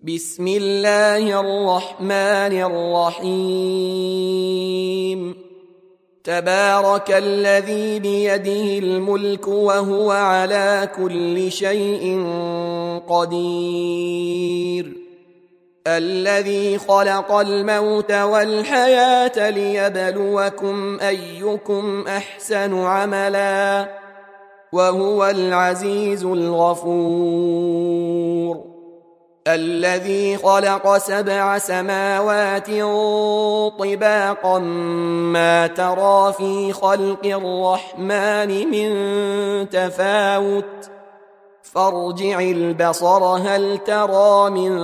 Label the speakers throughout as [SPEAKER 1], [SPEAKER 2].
[SPEAKER 1] بسم الله الرحمن الرحيم. تبارك الذي بيده الملك وهو على كل شيء قدير، الذي خلق الموت والحياة ليبلوكم أيكم أحسن عملا وهو العزيز الغفور. الذي خلق 7 سماوات طباقا ما ترى في خلق الرحمن من تفاوت فارجع البصر هل ترى من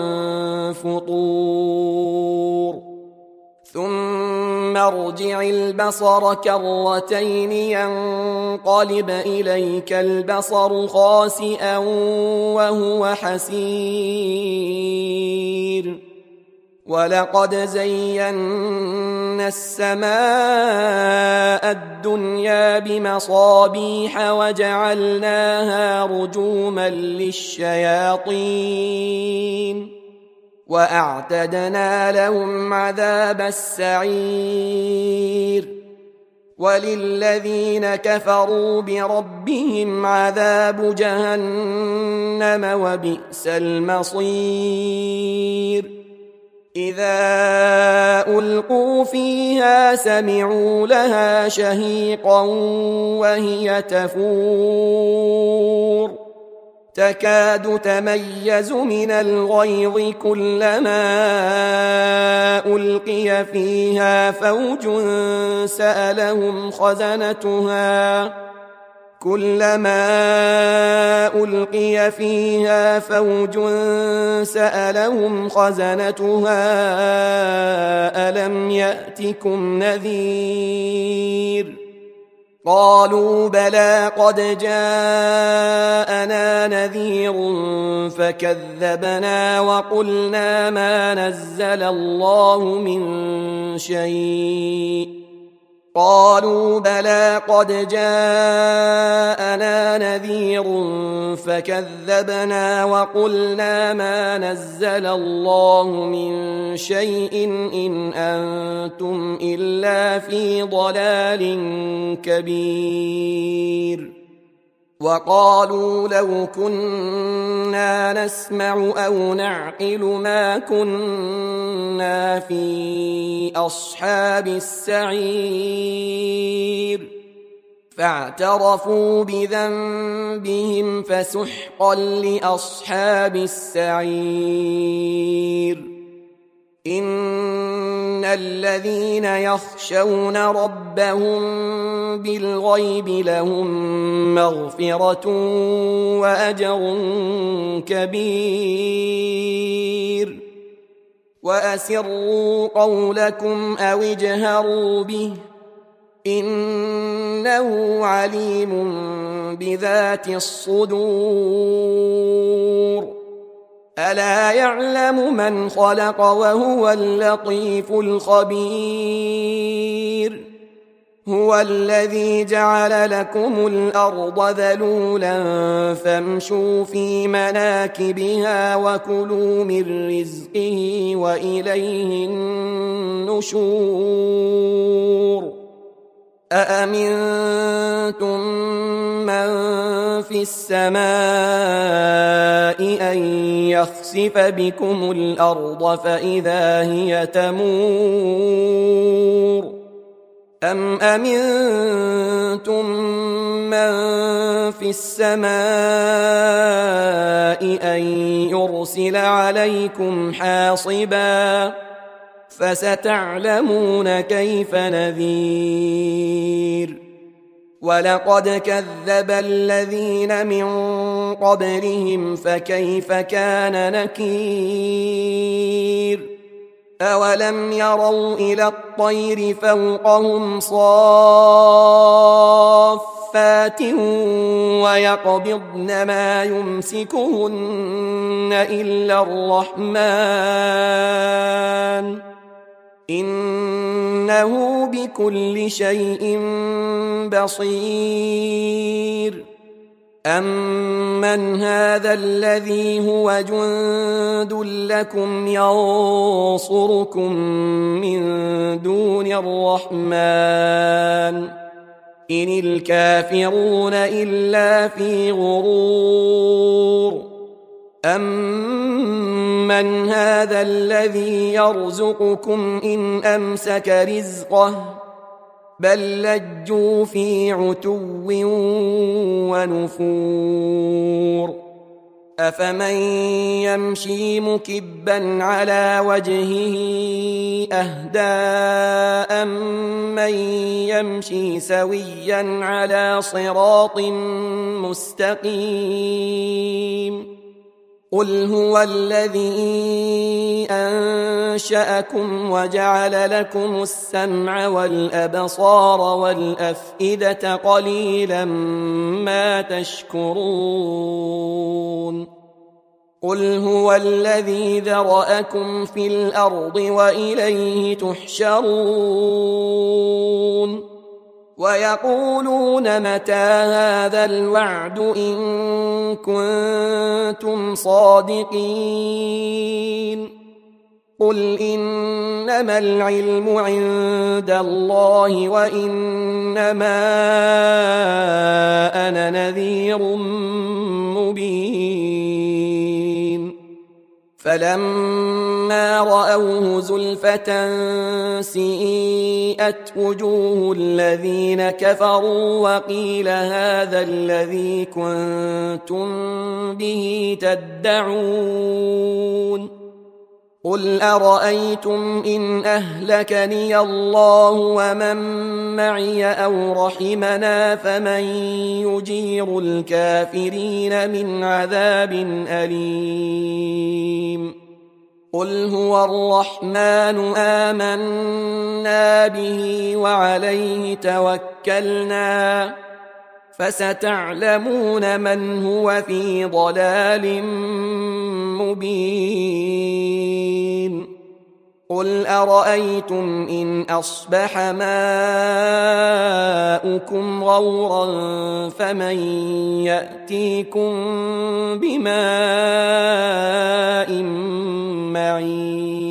[SPEAKER 1] فطور ثم ارجع البصر كرتين ينقلب إليك البصر خاسئا وهو حسير. ولقد زينا السماء الدنيا بمصابيح وجعلناها رجوما للشياطين وأعتدنا لهم عذاب السعير. وللذين كفروا بربهم عذاب جهنم وبئس المصير. إذا ألقوا فيها سمعوا لها شهيقا وهي تفور تكاد تميز من الغيظ كلما ألقي فيها فوج سألهم خزنتها ألم يأتكم نذير؟ قالوا بلى قد جاءنا نذير فكذبنا وقلنا ما نزل الله من شيء. قالوا بلى قد جاءنا نذير فكذبنا وقلنا ما نزل الله من شيء إن أنتم إلا في ضلال كبير. وقالوا لو كنا نسمع أو نعقل ما كنا في أصحاب السعير. فاعترفوا بذنبهم فسحقا لأصحاب السعير. إن الذين يخشون ربهم بالغيب لهم مغفرة وأجر كبير. وأسروا قولكم أو اجهروا به إنه عليم بذات الصدور. ألا يعلم من خلق وهو اللطيف الخبير. هو الذي جعل لكم الأرض ذلولا فامشوا في مناكبها وكلوا من رزقه وإليه النشور. أأمنتم من في السماء أن يخسف بكم الأرض فإذا هي تمور أم أمنتم من في السماء أن يرسل عليكم حاصبا فستعلمون كيف نذير. ولقد كذب الذين من قبلهم فكيف كان نكير. أولم يروا إلى الطير فوقهم صافات ويقبضن ما يمسكهن إلا الرحمن إنه بكل شيء بصير. أَمَّنْ هَذَا الَّذِي هُوَ جُندٌ لَّكُمْ يَنصُرُكُم مِّن دُونِ الرَّحْمَٰنِ إِنِ الْكَافِرُونَ إِلَّا فِي غُرُورٍ أَمَّنْ هَذَا الَّذِي يَرْزُقُكُمْ إِنْ أَمْسَكَ رِزْقَهُ بَل لَّجُّوا فِي عُتُوٍّ وَنُفُورٍ أَفَمَن يَمْشِي مُكِبًّا عَلَىٰ وَجْهِهِ أَهْدَىٰ أَمَّن يَمْشِي سَوِيًّا عَلَىٰ صِرَاطٍ مُّسْتَقِيمٍ قُلْ هُوَ الَّذِي أَنشَأَكُمْ وَجَعَلَ لَكُمُ السَّمْعَ وَالْأَبْصَارَ وَالْأَفْئِدَةَ قَلِيلًا مَّا تَشْكُرُونَ قُلْ هُوَ الَّذِي ذَرَأَكُمْ فِي الْأَرْضِ وَإِلَيْهِ تُحْشَرُونَ وَيَقُولُونَ مَتَىٰ هَٰذَا الْوَعْدُ إِن كُنتُمْ صَادِقِينَ قُلْ إِنَّمَا الْعِلْمُ عِندَ اللَّهِ وَإِنَّمَا أَنَا نَذِيرٌ مُّبِينٌ فَلَمَّا رَأَوْهُ زُلْفَةً سِيئَتْ وُجُوهُ الَّذِينَ كَفَرُوا وَقِيلَ هَٰذَا الَّذِي كُنتُم بِهِ تَدَّعُونَ قُلْ أَرَأَيْتُمْ إِنْ أَهْلَكَنِيَ اللَّهُ وَمَن مَّعِيَ أَوْ رَحِمَنَا فَمَن يُجِيرُ الْكَافِرِينَ مِنْ عَذَابٍ أَلِيمٍ قُلْ هُوَ الرَّحْمَٰنُ آمَنَّا بِهِ وَعَلَيْهِ تَوَكَّلْنَا فَسَتَعْلَمُونَ مَنْ هُوَ فِي ضَلَالٍ مُّبِينٍ قُلْ أَرَأَيْتُمْ إِنْ أَصْبَحَ مَاؤُكُمْ غَوْرًا فَمَن يَأْتِيكُم بِمَاءٍ مَّعِينٍ